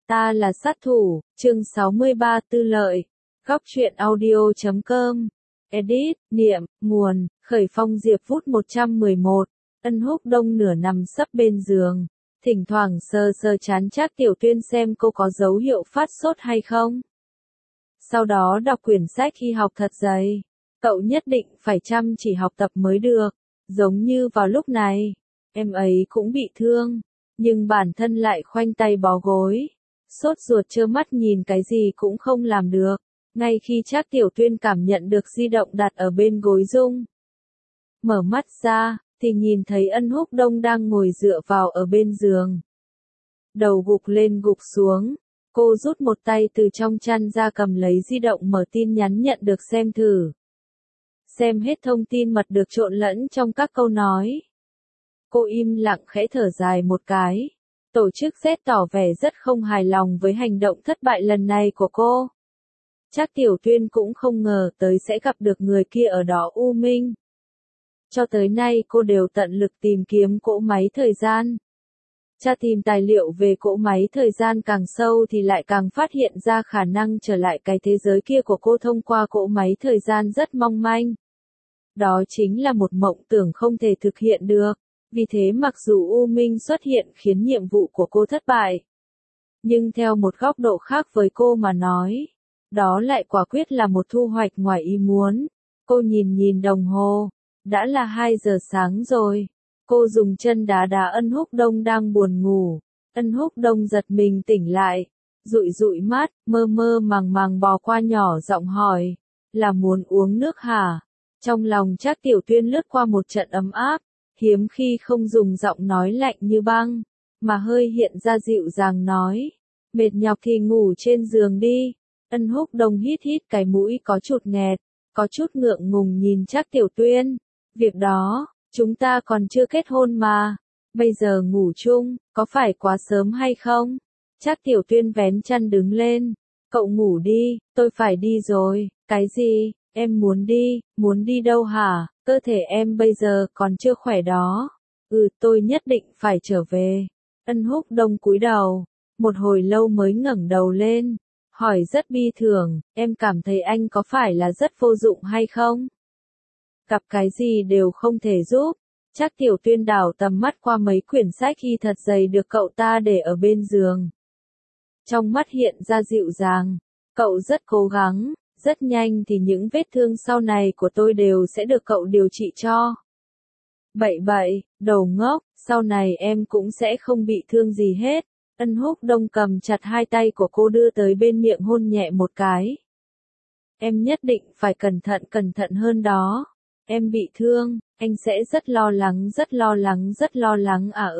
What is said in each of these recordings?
Ta là sát thủ, chương 63 Tư Lợi. Góc truyện audio.com. Edit, niệm, nguồn, khởi phong Diệp Vút 111. Ân Húc Đông nửa nằm sấp bên giường. Thỉnh thoảng sờ sờ trán Trác Tiểu Tuyên xem cô có dấu hiệu phát sốt hay không. Sau đó đọc quyển sách y học thật dày. Cậu nhất định phải chăm chỉ học tập mới được. Giống như vào lúc này, em ấy cũng bị thương. Nhưng bản thân lại khoanh tay bó gối. Sốt ruột trơ mắt nhìn cái gì cũng không làm được. Ngay khi Trác Tiểu Tuyên cảm nhận được di động đặt ở bên gối Dung. Mở mắt ra, thì nhìn thấy Ân Húc Đông đang ngồi dựa vào ở bên giường. Đầu gục lên gục xuống. Cô rút một tay từ trong chăn ra cầm lấy di động mở tin nhắn nhận được xem thử. Xem hết thông tin mật được trộn lẫn trong các câu nói. Cô im lặng khẽ thở dài một cái. Tổ chức Z tỏ vẻ rất không hài lòng với hành động thất bại lần này của cô. Trác Tiểu Tuyên cũng không ngờ tới sẽ gặp được người kia ở đó U Minh. Cho tới nay cô đều tận lực tìm kiếm cỗ máy thời gian. Tra tìm tài liệu về cỗ máy thời gian càng sâu thì lại càng phát hiện ra khả năng trở lại cái thế giới kia của cô thông qua cỗ máy thời gian rất mong manh. Đó chính là một mộng tưởng không thể thực hiện được. Vì thế mặc dù U Minh xuất hiện khiến nhiệm vụ của cô thất bại. Nhưng theo một góc độ khác với cô mà nói, đó lại quả quyết là một thu hoạch ngoài ý muốn. Cô nhìn đồng hồ, đã là 2 giờ sáng rồi. Cô dùng chân đá đá Ân Húc Đông đang buồn ngủ. Ân Húc Đông giật mình tỉnh lại, dụi mắt, mơ màng bò qua nhỏ giọng hỏi, là muốn uống nước hả? Trong lòng Trác Tiểu Tuyên lướt qua một trận ấm áp. Hiếm khi không dùng giọng nói lạnh như băng, mà hơi hiện ra dịu dàng nói. Mệt nhọc thì ngủ trên giường đi. Ân Húc Đông hít cái mũi có chút nghẹt, có chút ngượng ngùng nhìn Trác Tiểu Tuyên. Việc đó, chúng ta còn chưa kết hôn mà. Bây giờ ngủ chung, có phải quá sớm hay không? Trác Tiểu Tuyên vén chăn đứng lên. Cậu ngủ đi, tôi phải đi rồi. Cái gì? Em muốn đi đâu hả? Cơ thể em bây giờ còn chưa khỏe đó. Tôi nhất định phải trở về. Ân Húc Đông cúi đầu, một hồi lâu mới ngẩng đầu lên, hỏi rất bi thường, em cảm thấy anh có phải là rất vô dụng hay không? Gặp cái gì đều không thể giúp. Trác Tiểu Tuyên đảo tầm mắt qua mấy quyển sách y thật dày được cậu ta để ở bên giường. Trong mắt hiện ra dịu dàng, cậu rất cố gắng. Rất nhanh thì những vết thương sau này của tôi đều sẽ được cậu điều trị cho. Bậy, đầu ngốc, sau này em cũng sẽ không bị thương gì hết. Ân Húc Đông cầm chặt hai tay của cô đưa tới bên miệng hôn nhẹ một cái. Em nhất định phải cẩn thận hơn đó. Em bị thương, anh sẽ rất lo lắng à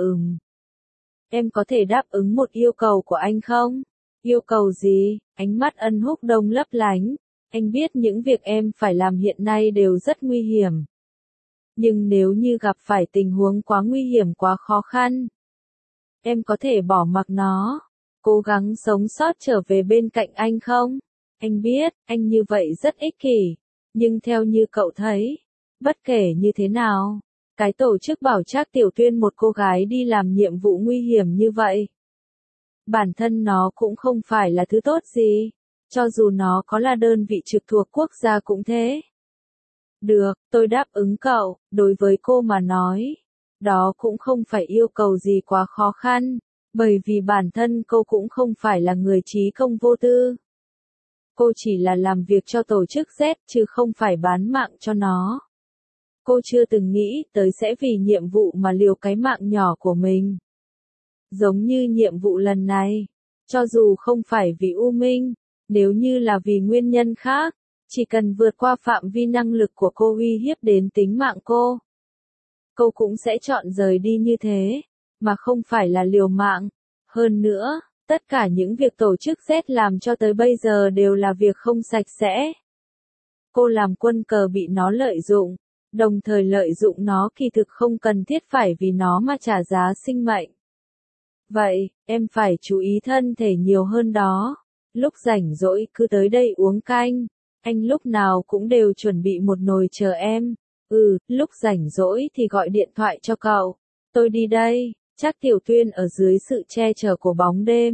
Em có thể đáp ứng một yêu cầu của anh không? Yêu cầu gì? Ánh mắt Ân Húc Đông lấp lánh. Anh biết những việc em phải làm hiện nay đều rất nguy hiểm. Nhưng nếu như gặp phải tình huống quá nguy hiểm quá khó khăn, em có thể bỏ mặc nó, cố gắng sống sót trở về bên cạnh anh không? Anh biết, anh như vậy rất ích kỷ, nhưng theo như cậu thấy, bất kể như thế nào, cái tổ chức bảo Trác Tiểu Tuyên một cô gái đi làm nhiệm vụ nguy hiểm như vậy. Bản thân nó cũng không phải là thứ tốt gì. Cho dù nó có là đơn vị trực thuộc quốc gia cũng thế. Được, tôi đáp ứng cậu, đối với cô mà nói. Đó cũng không phải yêu cầu gì quá khó khăn, bởi vì bản thân cô cũng không phải là người trí công vô tư. Cô chỉ là làm việc cho tổ chức Z chứ không phải bán mạng cho nó. Cô chưa từng nghĩ tới sẽ vì nhiệm vụ mà liều cái mạng nhỏ của mình. Giống như nhiệm vụ lần này, cho dù không phải vì U Minh. Nếu như là vì nguyên nhân khác, chỉ cần vượt qua phạm vi năng lực của cô uy hiếp đến tính mạng cô cũng sẽ chọn rời đi như thế, mà không phải là liều mạng. Hơn nữa, tất cả những việc tổ chức Z làm cho tới bây giờ đều là việc không sạch sẽ. Cô làm quân cờ bị nó lợi dụng, đồng thời lợi dụng nó kỳ thực không cần thiết phải vì nó mà trả giá sinh mệnh. Vậy, em phải chú ý thân thể nhiều hơn đó. Lúc rảnh rỗi cứ tới đây uống canh, anh lúc nào cũng đều chuẩn bị một nồi chờ em. Lúc rảnh rỗi thì gọi điện thoại cho cậu. Tôi đi đây. Trác Tiểu Tuyên ở dưới sự che chở của bóng đêm,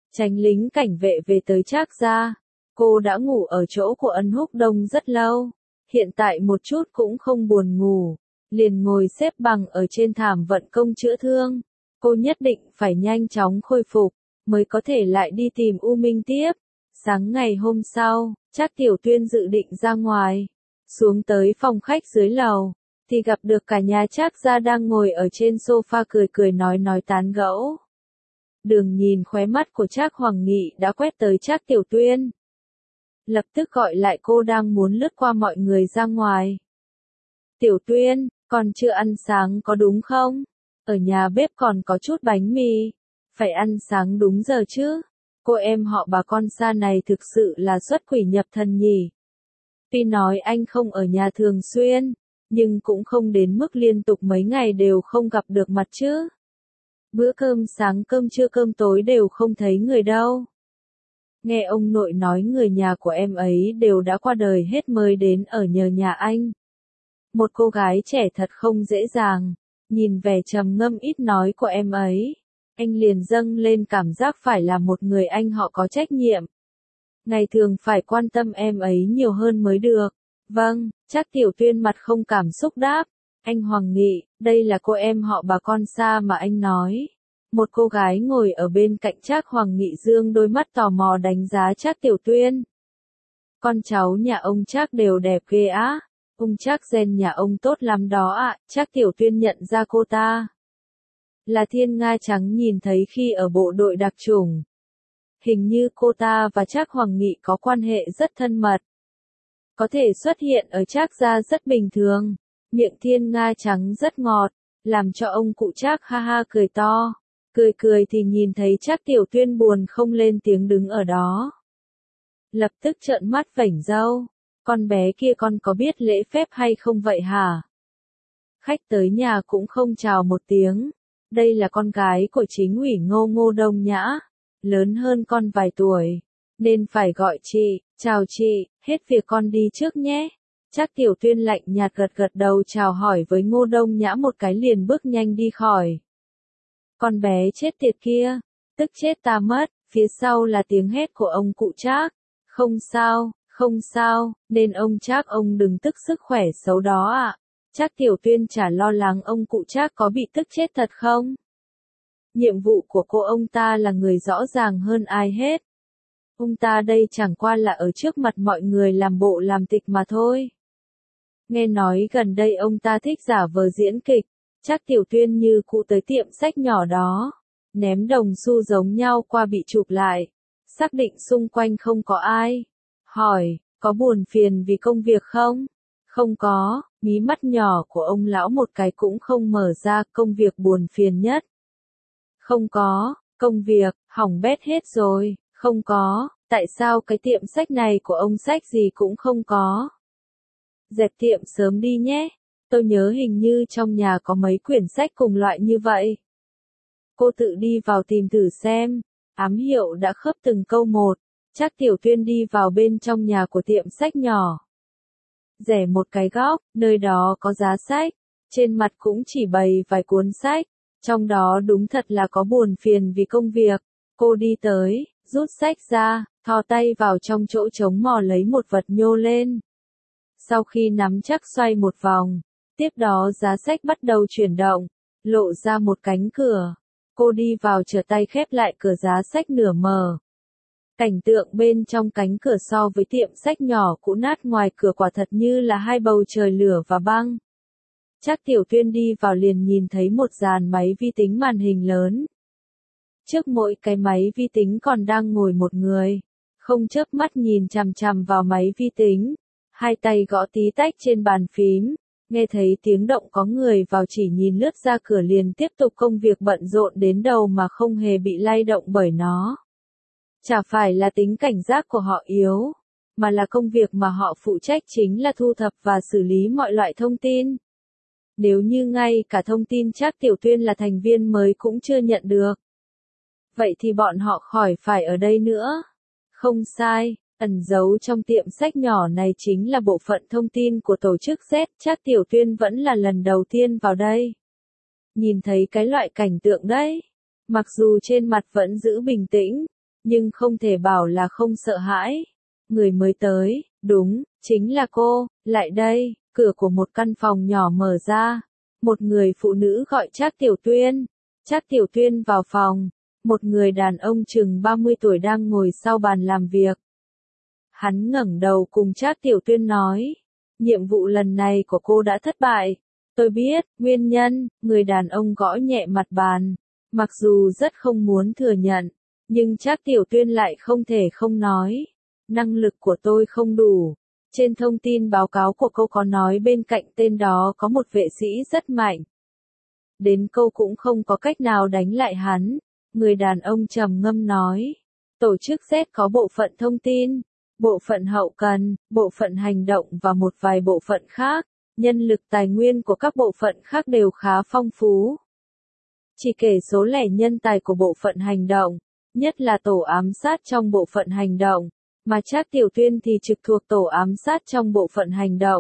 Tránh lính cảnh vệ về tới Trác gia. Cô đã ngủ ở chỗ của Ân Húc Đông rất lâu, hiện tại một chút cũng không buồn ngủ, liền ngồi xếp bằng ở trên thảm vận công chữa thương. Cô nhất định phải nhanh chóng khôi phục, mới có thể lại đi tìm U Minh tiếp. Sáng ngày hôm sau, Trác Tiểu Tuyên dự định ra ngoài, xuống tới phòng khách dưới lầu, thì gặp được cả nhà Trác gia đang ngồi ở trên sofa cười cười nói tán gẫu. Đường nhìn khóe mắt của Trác Hoàng Nghị đã quét tới Trác Tiểu Tuyên. Lập tức gọi lại cô đang muốn lướt qua mọi người ra ngoài. Tiểu Tuyên, còn chưa ăn sáng có đúng không? Ở nhà bếp còn có chút bánh mì. Phải ăn sáng đúng giờ chứ. Cô em họ bà con xa này thực sự là xuất quỷ nhập thần nhỉ. Tuy nói anh không ở nhà thường xuyên, nhưng cũng không đến mức liên tục mấy ngày đều không gặp được mặt chứ. Bữa cơm sáng cơm trưa cơm tối đều không thấy người đâu. Nghe ông nội nói người nhà của em ấy đều đã qua đời hết mới đến ở nhờ nhà anh. Một cô gái trẻ thật không dễ dàng, nhìn vẻ trầm ngâm ít nói của em ấy, anh liền dâng lên cảm giác phải là một người anh họ có trách nhiệm. Ngày thường phải quan tâm em ấy nhiều hơn mới được. Vâng, Trác Tiểu Tuyên mặt không cảm xúc đáp. Anh Hoàng Nghị, đây là cô em họ bà con xa mà anh nói. Một cô gái ngồi ở bên cạnh Trác Hoàng Nghị dương đôi mắt tò mò đánh giá Trác Tiểu Tuyên. Con cháu nhà ông Trác đều đẹp ghê á. Ông Trác gen nhà ông tốt lắm đó ạ. Trác Tiểu Tuyên nhận ra cô ta là Thiên Nga Trắng nhìn thấy khi ở bộ đội đặc chủng. Hình như cô ta và Trác Hoàng Nghị có quan hệ rất thân mật. Có thể xuất hiện ở Trác gia rất bình thường. Miệng Thiên Nga Trắng rất ngọt, làm cho ông cụ Trác ha ha cười to. Cười thì nhìn thấy Trác Tiểu Tuyên buồn không lên tiếng đứng ở đó. Lập tức trợn mắt vểnh râu. Con bé kia con có biết lễ phép hay không vậy hả? Khách tới nhà cũng không chào một tiếng. Đây là con gái của chính ủy Ngô Đông Nhã. Lớn hơn con vài tuổi. Nên phải gọi chị, chào chị, hết việc con đi trước nhé. Trác Tiểu Tuyên lạnh nhạt gật đầu chào hỏi với Ngô Đông Nhã một cái liền bước nhanh đi khỏi. Con bé chết tiệt kia, tức chết ta mất, phía sau là tiếng hét của ông cụ Trác. Không sao, nên ông Trác ông đừng tức sức khỏe xấu đó ạ. Trác Tiểu Tuyên chả lo lắng ông cụ Trác có bị tức chết thật không? Nhiệm vụ của cô ông ta là người rõ ràng hơn ai hết. Ông ta đây chẳng qua là ở trước mặt mọi người làm bộ làm tịch mà thôi. Nghe nói gần đây ông ta thích giả vờ diễn kịch. Trác Tiểu Tuyên như cụ tới tiệm sách nhỏ đó, ném đồng xu giống nhau qua bị chụp lại, xác định xung quanh không có ai. Hỏi, có buồn phiền vì công việc không? Không có, mí mắt nhỏ của ông lão một cái cũng không mở ra, công việc buồn phiền nhất. Không có, công việc, hỏng bét hết rồi, không có, tại sao cái tiệm sách này của ông sách gì cũng không có? Dẹp tiệm sớm đi nhé. Tôi nhớ hình như trong nhà có mấy quyển sách cùng loại như vậy. Cô tự đi vào tìm thử xem. Ám hiệu đã khớp từng câu một. Trác Tiểu Tuyên đi vào bên trong nhà của tiệm sách nhỏ. Rẽ một cái góc, nơi đó có giá sách. Trên mặt cũng chỉ bày vài cuốn sách. Trong đó đúng thật là có buồn phiền vì công việc. Cô đi tới, rút sách ra, thò tay vào trong chỗ trống mò lấy một vật nhô lên. Sau khi nắm chắc xoay một vòng, tiếp đó giá sách bắt đầu chuyển động, lộ ra một cánh cửa. Cô đi vào trở tay khép lại cửa giá sách nửa mở. Cảnh tượng bên trong cánh cửa so với tiệm sách nhỏ cũ nát ngoài cửa quả thật như là hai bầu trời lửa và băng. Trác Tiểu Tuyên đi vào liền nhìn thấy một dàn máy vi tính màn hình lớn. Trước mỗi cái máy vi tính còn đang ngồi một người, không chớp mắt nhìn chằm chằm vào máy vi tính, hai tay gõ tí tách trên bàn phím. Nghe thấy tiếng động có người vào chỉ nhìn lướt ra cửa liền tiếp tục công việc bận rộn đến đầu mà không hề bị lay động bởi nó. Chả phải là tính cảnh giác của họ yếu, mà là công việc mà họ phụ trách chính là thu thập và xử lý mọi loại thông tin. Nếu như ngay cả thông tin Trác Tiểu Tuyên là thành viên mới cũng chưa nhận được, vậy thì bọn họ khỏi phải ở đây nữa. Không sai. Ẩn giấu trong tiệm sách nhỏ này chính là bộ phận thông tin của tổ chức Z, Trác Tiểu Tuyên vẫn là lần đầu tiên vào đây. Nhìn thấy cái loại cảnh tượng đấy, mặc dù trên mặt vẫn giữ bình tĩnh, nhưng không thể bảo là không sợ hãi. Người mới tới, đúng, chính là cô, lại đây, cửa của một căn phòng nhỏ mở ra. Một người phụ nữ gọi Trác Tiểu Tuyên. Trác Tiểu Tuyên vào phòng, một người đàn ông chừng 30 tuổi đang ngồi sau bàn làm việc. Hắn ngẩng đầu cùng Trác Tiểu Tuyên nói, nhiệm vụ lần này của cô đã thất bại. Tôi biết, nguyên nhân, người đàn ông gõ nhẹ mặt bàn. Mặc dù rất không muốn thừa nhận, nhưng Trác Tiểu Tuyên lại không thể không nói. Năng lực của tôi không đủ. Trên thông tin báo cáo của cô có nói bên cạnh tên đó có một vệ sĩ rất mạnh. Đến câu cũng không có cách nào đánh lại hắn. Người đàn ông trầm ngâm nói. Tổ chức Z có bộ phận thông tin, bộ phận hậu cần, bộ phận hành động và một vài bộ phận khác. Nhân lực tài nguyên của các bộ phận khác đều khá phong phú. Chỉ kể số lẻ nhân tài của bộ phận hành động, nhất là tổ ám sát trong bộ phận hành động, mà Trác Tiểu Tuyên thì trực thuộc tổ ám sát trong bộ phận hành động.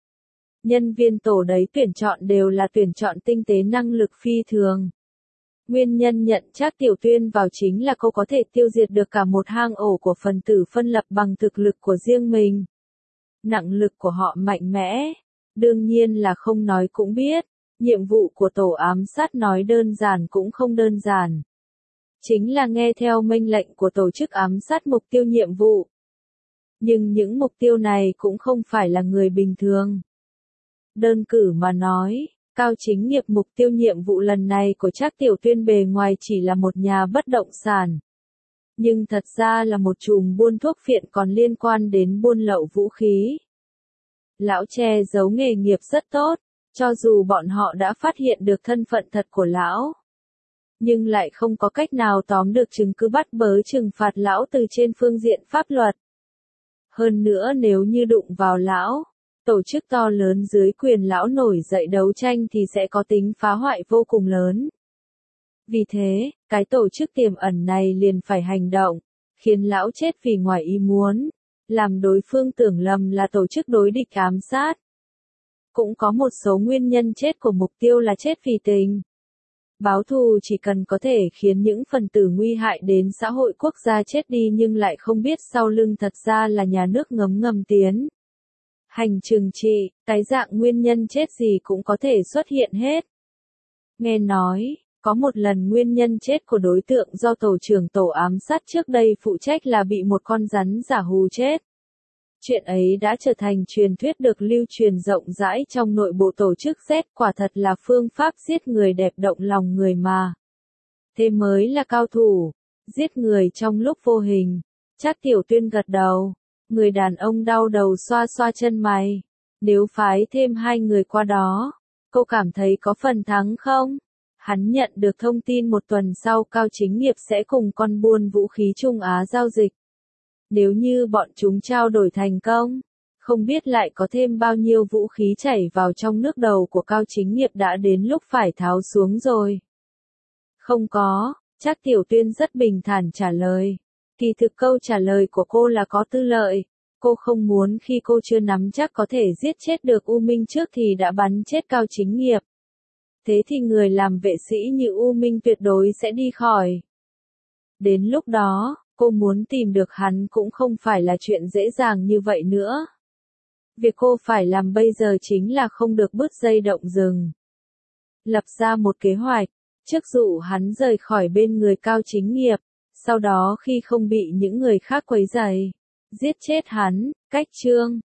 Nhân viên tổ đấy tuyển chọn đều là tuyển chọn tinh tế năng lực phi thường. Nguyên nhân nhận Trác Tiểu Tuyên vào chính là cô có thể tiêu diệt được cả một hang ổ của phần tử phân lập bằng thực lực của riêng mình. Nặng lực của họ mạnh mẽ. Đương nhiên là không nói cũng biết, nhiệm vụ của tổ ám sát nói đơn giản cũng không đơn giản. Chính là nghe theo mệnh lệnh của tổ chức ám sát mục tiêu nhiệm vụ. Nhưng những mục tiêu này cũng không phải là người bình thường. Đơn cử mà nói, Cao Chính Nghiệp mục tiêu nhiệm vụ lần này của Trác Tiểu Tuyên bề ngoài chỉ là một nhà bất động sản. Nhưng thật ra là một chùm buôn thuốc phiện còn liên quan đến buôn lậu vũ khí. Lão che giấu nghề nghiệp rất tốt, cho dù bọn họ đã phát hiện được thân phận thật của lão. Nhưng lại không có cách nào tóm được chứng cứ bắt bớ trừng phạt lão từ trên phương diện pháp luật. Hơn nữa nếu như đụng vào lão, tổ chức to lớn dưới quyền lão nổi dậy đấu tranh thì sẽ có tính phá hoại vô cùng lớn. Vì thế, cái tổ chức tiềm ẩn này liền phải hành động, khiến lão chết vì ngoài ý muốn, làm đối phương tưởng lầm là tổ chức đối địch ám sát. Cũng có một số nguyên nhân chết của mục tiêu là chết vì tình. Báo thù chỉ cần có thể khiến những phần tử nguy hại đến xã hội quốc gia chết đi nhưng lại không biết sau lưng thật ra là nhà nước ngầm tiến hành trừng trị, cái dạng nguyên nhân chết gì cũng có thể xuất hiện hết. Nghe nói, có một lần nguyên nhân chết của đối tượng do tổ trưởng tổ ám sát trước đây phụ trách là bị một con rắn giả hù chết. Chuyện ấy đã trở thành truyền thuyết được lưu truyền rộng rãi trong nội bộ tổ chức Z, quả thật là phương pháp giết người đẹp động lòng người mà. Thế mới là cao thủ, giết người trong lúc vô hình. Trác Tiểu Tuyên gật đầu, người đàn ông đau đầu xoa xoa chân mày. Nếu phái thêm 2 người qua đó, cô cảm thấy có phần thắng không? Hắn nhận được thông tin một tuần sau Cao Chính Nghiệp sẽ cùng con buôn vũ khí Trung Á giao dịch. Nếu như bọn chúng trao đổi thành công, không biết lại có thêm bao nhiêu vũ khí chảy vào trong nước đầu của Cao Chính Nghiệp đã đến lúc phải tháo xuống rồi. Không có, Trác Tiểu Tuyên rất bình thản trả lời. Kỳ thực câu trả lời của cô là có tư lợi. Cô không muốn khi cô chưa nắm chắc có thể giết chết được U Minh trước thì đã bắn chết Cao Chính Nghiệp. Thế thì người làm vệ sĩ như U Minh tuyệt đối sẽ đi khỏi. Đến lúc đó, cô muốn tìm được hắn cũng không phải là chuyện dễ dàng như vậy nữa. Việc cô phải làm bây giờ chính là không được bứt dây động rừng. Lập ra một kế hoạch, trước dụ hắn rời khỏi bên người Cao Chính Nghiệp, sau đó khi không bị những người khác quấy rầy, giết chết hắn, cách chương.